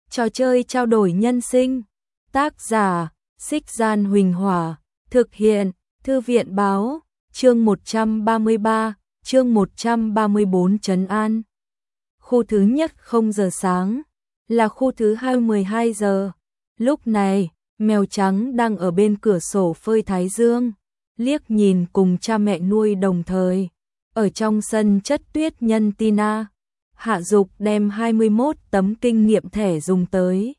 Trò chơi trao đổi nhân sinh. Tác giả: Xích Gian Huỳnh Hỏa. Thực hiện: Thư viện báo. Chương 133, chương 134 Trấn An. Khu thứ nhất 0 giờ sáng, là khu thứ hai 12 giờ. Lúc này, mèo trắng đang ở bên cửa sổ phơi thái dương, liếc nhìn cùng cha mẹ nuôi đồng thời. Ở trong sân chất tuyết nhân Tina, Hạ Dục đem 21 tấm kinh nghiệm thẻ dùng tới.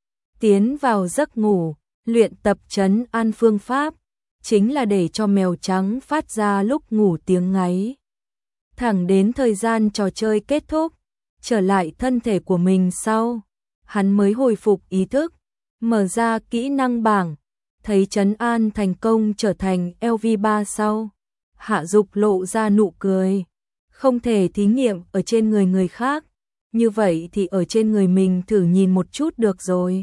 Tiến vào giấc ngủ, luyện tập trấn an phương pháp, chính là để cho mèo trắng phát ra lúc ngủ tiếng ngáy. Thẳng đến thời gian trò chơi kết thúc, trở lại thân thể của mình sau, hắn mới hồi phục ý thức, mở ra kỹ năng bảng, thấy trấn an thành công trở thành LV3 sau. Hạ Dục lộ ra nụ cười, không thể thí nghiệm ở trên người khác, như vậy thì ở trên người mình thử nhìn một chút được rồi.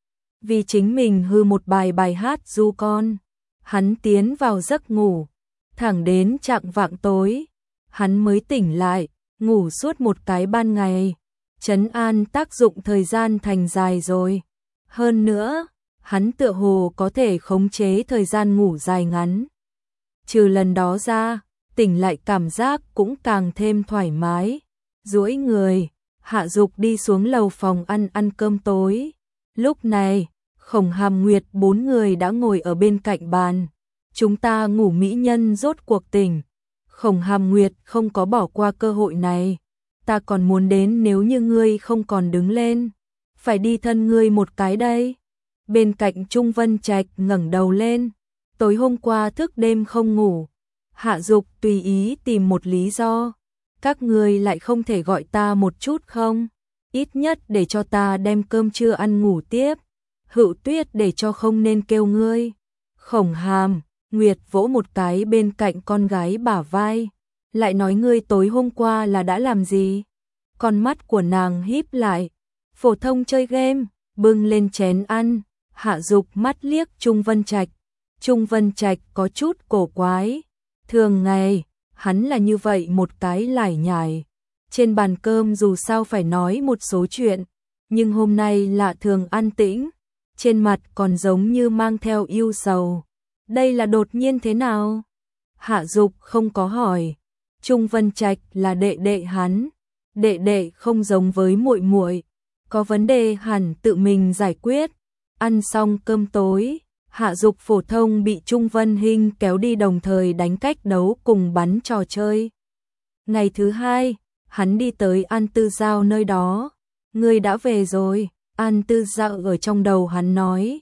Vì chính mình hư một bài hát ru con, hắn tiến vào giấc ngủ, thẳng đến chạng vạng tối, hắn mới tỉnh lại, ngủ suốt một cái ban ngày, trấn an tác dụng thời gian thành dài rồi. Hơn nữa, hắn tựa hồ có thể khống chế thời gian ngủ dài ngắn. Trừ lần đó ra, tỉnh lại cảm giác cũng càng thêm thoải mái. Duỗi người, Hạ Dục đi xuống lầu phòng ăn cơm tối. Lúc này, Khổng Hàm Nguyệt 4 người đã ngồi ở bên cạnh bàn. Chúng ta ngủ mỹ nhân rốt cuộc tỉnh. Khổng Hàm Nguyệt không có bỏ qua cơ hội này. Ta còn muốn đến nếu như ngươi không còn đứng lên. Phải đi thân ngươi một cái đây. Bên cạnh Trung Vân Trạch ngẩng đầu lên. Tối hôm qua thức đêm không ngủ. Hạ Dục tùy ý tìm một lý do. Các ngươi lại không thể gọi ta một chút không? Ít nhất để cho ta đem cơm trưa ăn ngủ tiếp. Hữu Tuyết để cho không nên kêu ngươi. Khổng Hàm Nguyệt vỗ một cái bên cạnh con gái bả vai. Lại nói ngươi tối hôm qua là đã làm gì? Con mắt của nàng híp lại. Phổ thông chơi game, bưng lên chén ăn. Hạ Dục mắt liếc Trung Vân Trạch. Trung Vân Trạch có chút cổ quái. Thường ngày, hắn là như vậy một cái lải nhải. Trên bàn cơm dù sao phải nói một số chuyện, nhưng hôm nay lạ thường an tĩnh, trên mặt còn giống như mang theo ưu sầu. Đây là đột nhiên thế nào? Hạ Dục không có hỏi. Trung Vân Trạch là đệ đệ hắn, đệ đệ không giống với muội muội, có vấn đề hẳn tự mình giải quyết. Ăn xong cơm tối, Hạ Dục phổ thông bị Trung Vân Hinh kéo đi đồng thời đánh cách đấu cùng bắn trò chơi. Ngày thứ hai, hắn đi tới An Tư Giao nơi đó. Ngươi đã về rồi, An Tư Giao ở trong đầu hắn nói.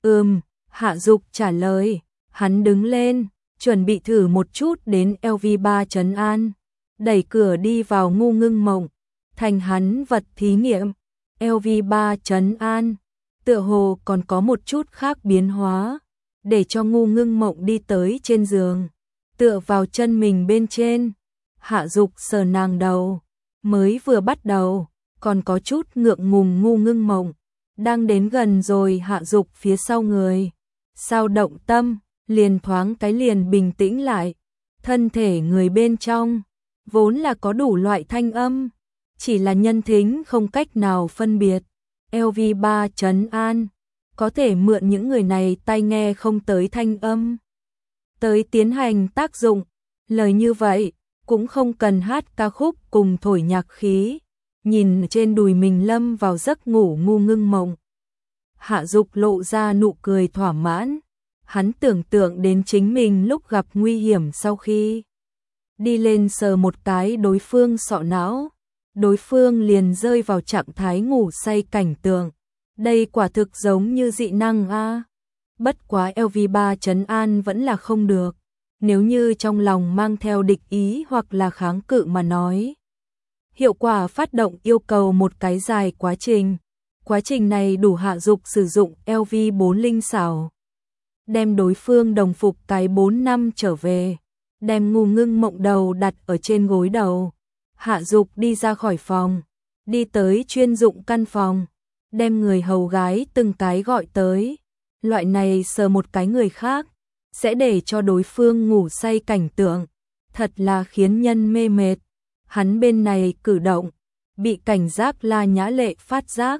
Hạ Dục trả lời. Hắn đứng lên, chuẩn bị thử một chút đến LV3 trấn an. Đẩy cửa đi vào Ngu Ngưng Mộng, thành hắn vật thí nghiệm. LV3 trấn an, tựa hồ còn có một chút khác biến hóa, để cho Ngu Ngưng Mộng đi tới trên giường, tựa vào chân mình bên trên. Hạ Dục sờ nàng đầu, mới vừa bắt đầu, còn có chút ngượng ngùng. Ngu Ngưng Mộng đang đến gần rồi, Hạ Dục phía sau người sao động tâm, liền thoáng cái liền bình tĩnh lại. Thân thể người bên trong vốn là có đủ loại thanh âm, chỉ là nhân thính không cách nào phân biệt. LV3 trấn an có thể mượn những người này tai nghe không tới thanh âm tới tiến hành tác dụng. Lời như vậy cũng không cần hát ca khúc cùng thổi nhạc khí. Nhìn trên đùi mình lâm vào giấc ngủ Ngu Ngưng Mộng, Hạ Dục lộ ra nụ cười thỏa mãn. Hắn tưởng tượng đến chính mình lúc gặp nguy hiểm sau khi đi lên sờ một cái đối phương sọ não, đối phương liền rơi vào trạng thái ngủ say cảnh tượng. Đây quả thực giống như dị năng a. Bất quá LV3 trấn an vẫn là không được. Nếu như trong lòng mang theo địch ý hoặc là kháng cự mà nói, hiệu quả phát động yêu cầu một cái dài quá trình. Quá trình này đủ Hạ Dục sử dụng LV4 linh xảo, đem đối phương đồng phục cái 4 năm trở về, đem Ngu Ngưng Mộng đầu đặt ở trên gối đầu. Hạ Dục đi ra khỏi phòng, đi tới chuyên dụng căn phòng, đem người hầu gái từng cái gọi tới. Loại này sờ một cái người khác, sẽ để cho đối phương ngủ say cảnh tượng, thật là khiến nhân mê mệt. Hắn bên này cử động, bị cảnh giác La Nhã Lệ phát giác,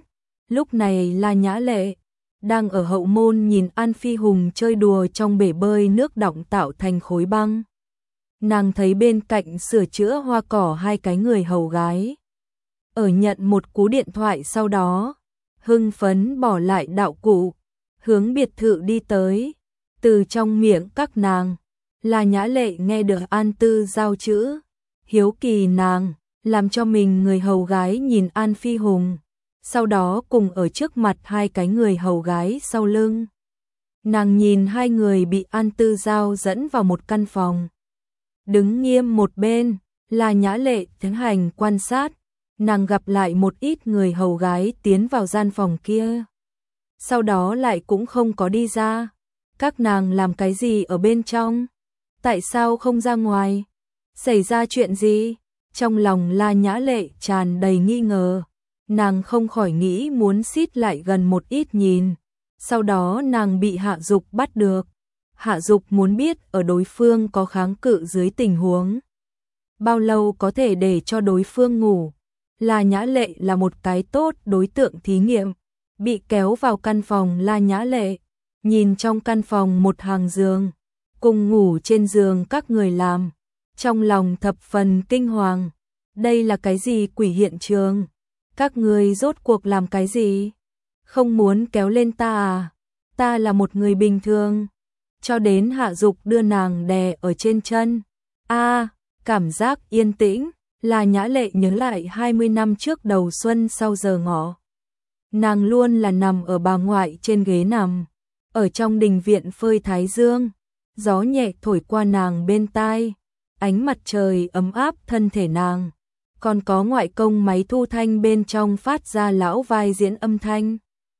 Lúc này La Nhã Lệ đang ở hậu môn nhìn An Phi Hùng chơi đùa trong bể bơi nước đọng tạo thành khối băng. Nàng thấy bên cạnh sửa chữa hoa cỏ hai cái người hầu gái. Ở nhận một cú điện thoại sau đó, hưng phấn bỏ lại đạo cụ, hướng biệt thự đi tới. Từ trong miệng các nàng, La Nhã Lệ nghe được An Tư giao chữ. Hiếu kỳ nàng, làm cho mình người hầu gái nhìn An Phi Hùng. Sau đó cùng ở trước mặt hai cái người hầu gái sau lưng. Nàng nhìn hai người bị An Tư giao dẫn vào một căn phòng. Đứng nghiêm một bên, La Nhã Lệ tiến hành quan sát. Nàng gặp lại một ít người hầu gái tiến vào gian phòng kia. Sau đó lại cũng không có đi ra. Các nàng làm cái gì ở bên trong? Tại sao không ra ngoài? Xảy ra chuyện gì? Trong lòng La Nhã Lệ tràn đầy nghi ngờ. Nàng không khỏi nghĩ muốn xít lại gần một ít nhìn. Sau đó nàng bị Hạ Dục bắt được. Hạ Dục muốn biết ở đối phương có kháng cự dưới tình huống bao lâu có thể để cho đối phương ngủ. La Nhã Lệ là một cái tốt đối tượng thí nghiệm. Bị kéo vào căn phòng La Nhã Lệ, nhìn trong căn phòng một hàng giường, cùng ngủ trên giường các người làm. Trong lòng thập phần kinh hoàng. Đây là cái gì quỷ hiện trường? Các người rốt cuộc làm cái gì? Không muốn kéo lên ta à? Ta là một người bình thường. Cho đến Hạ Dục đưa nàng đè ở trên chân. Cảm giác yên tĩnh. La Nhã Lệ nhớ lại 20 năm trước đầu xuân sau giờ ngọ. Nàng luôn là nằm ở bà ngoại trên ghế nằm. Ở trong đình viện phơi thái dương. Gió nhẹ thổi qua nàng bên tai. Ánh mặt trời ấm áp thân thể nàng. Còn có ngoại công máy thu thanh bên trong phát ra lão vai diễn âm thanh.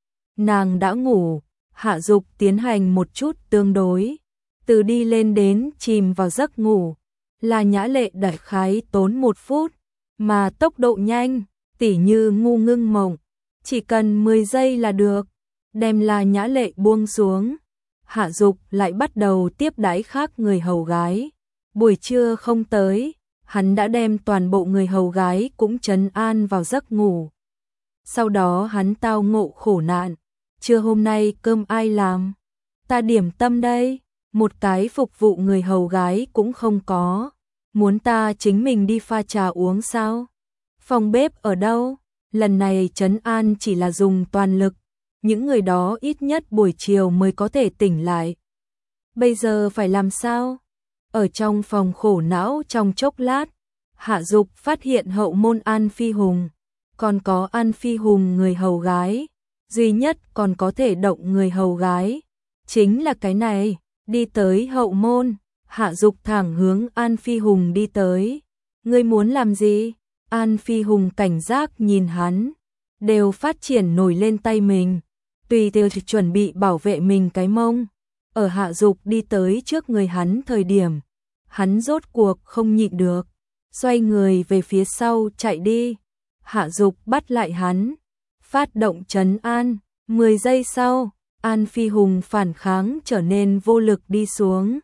Nàng đã ngủ. Hạ Dục tiến hành một chút tương đối. Từ đi lên đến chìm vào giấc ngủ. La Nhã Lệ đại khái tốn 1 phút. Mà tốc độ nhanh, tỉ như ngu ngưng mộng. Chỉ cần 10 giây là được. Đem La Nhã Lệ buông xuống. Hạ Dục lại bắt đầu tiếp đãi khác người hầu gái. Buổi trưa không tới, hắn đã đem toàn bộ người hầu gái cũng trấn an vào giấc ngủ. Sau đó hắn tao ngộ khổ nạn. Trưa hôm nay cơm ai làm? Ta điểm tâm đây. Một cái phục vụ người hầu gái cũng không có. Muốn ta chính mình đi pha trà uống sao? Phòng bếp ở đâu? Lần này trấn an chỉ là dùng toàn lực. Những người đó ít nhất buổi chiều mới có thể tỉnh lại. Bây giờ phải làm sao? Ở trong phòng khổ não trong chốc lát, Hạ Dục phát hiện hậu môn An Phi Hùng. Còn có An Phi Hùng người hầu gái. Duy nhất còn có thể động người hầu gái. Chính là cái này. Đi tới hậu môn. Hạ Dục thẳng hướng An Phi Hùng đi tới. Ngươi muốn làm gì? An Phi Hùng cảnh giác nhìn hắn. Đều phát triển nổi lên tay mình. Tùy theo chuẩn bị bảo vệ mình cái mông. Ở Hạ Dục đi tới trước người hắn thời điểm. Hắn rốt cuộc không nhịn được. Xoay người về phía sau chạy đi. Hạ Dục bắt lại hắn. Phát động trấn an. 10 giây sau, An Phi Hùng phản kháng trở nên vô lực đi xuống.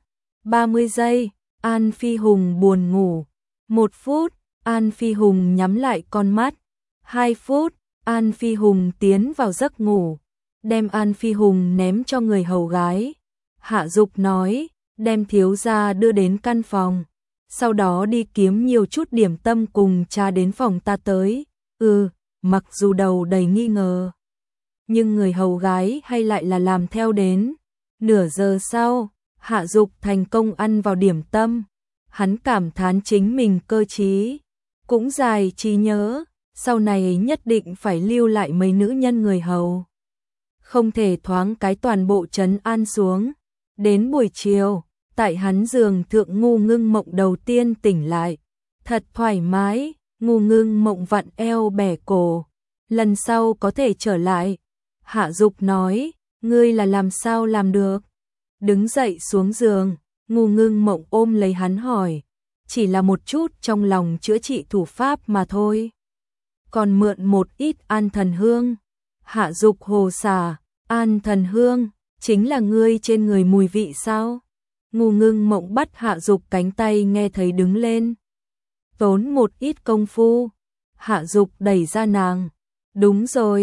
30 giây, An Phi Hùng buồn ngủ. 1 phút, An Phi Hùng nhắm lại con mắt. 2 phút, An Phi Hùng tiến vào giấc ngủ. Đem An Phi Hùng ném cho người hầu gái. Hạ Dục nói, đem thiếu gia đưa đến căn phòng. Sau đó đi kiếm nhiều chút điểm tâm cùng trà đến phòng ta tới. Mặc dù đầu đầy nghi ngờ. Nhưng người hầu gái hay lại là làm theo đến. Nửa giờ sau, Hạ Dục thành công ăn vào điểm tâm. Hắn cảm thán chính mình cơ trí. Cũng dài trí nhớ. Sau này nhất định phải lưu lại mấy nữ nhân người hầu. Không thể thoáng cái toàn bộ trấn an xuống. Đến buổi chiều, tại hắn giường thượng ngu ngưng mộng đầu tiên tỉnh lại. Thật thoải mái, ngu ngưng mộng vặn eo bẻ cổ. Lần sau có thể trở lại. Hạ Dục nói, ngươi là làm sao làm được? Đứng dậy xuống giường, ngu ngưng mộng ôm lấy hắn hỏi. Chỉ là một chút trong lòng chữa trị thủ pháp mà thôi. Còn mượn một ít an thần hương. Hạ Dục hồ xả, an thần hương, chính là ngươi trên người mùi vị sao? Ngu ngưng mộng bắt Hạ Dục cánh tay nghe thấy đứng lên. Tốn một ít công phu. Hạ Dục đẩy ra nàng. Đúng rồi,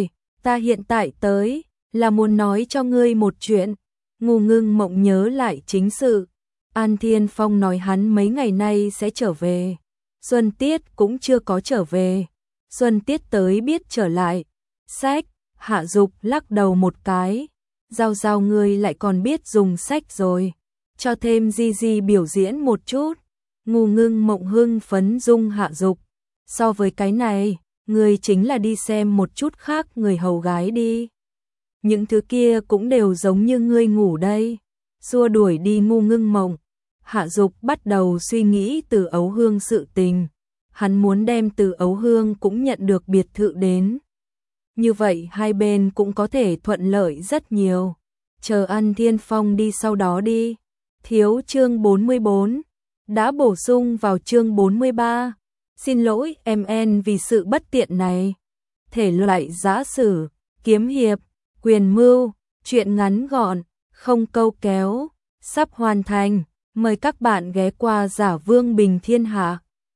Ta hiện tại tới, là muốn nói cho ngươi một chuyện. Ngô Ngưng Mộng nhớ lại chính sự. An Thiên Phong nói hắn mấy ngày nay sẽ trở về. Xuân Tiết cũng chưa có trở về. Xuân Tiết tới biết trở lại. Sách, Hạ Dục lắc đầu một cái. Giao ngươi lại còn biết dùng sách rồi. Cho thêm Di biểu diễn một chút. Ngô Ngưng Mộng hưng phấn dung Hạ Dục. So với cái này, ngươi chính là đi xem một chút khác người hầu gái đi. Những thứ kia cũng đều giống như ngươi ngủ đây. Xua đuổi đi Ngô Ngưng Mộng. Hạ Dục bắt đầu suy nghĩ Từ Ấu Hương sự tình. Hắn muốn đem Từ Ấu Hương cũng nhận được biệt thự đến. Như vậy hai bên cũng có thể thuận lợi rất nhiều. Chờ An Thiên Phong đi sau đó đi. Thiếu chương 44. Đã bổ sung vào chương 43. Xin lỗi MN vì sự bất tiện này. Thể loại giã sử, kiếm hiệp, quyền mưu, truyện ngắn gọn, không câu kéo, sắp hoàn thành. Mời các bạn ghé qua Giả Vương Bình Thiên Hạ.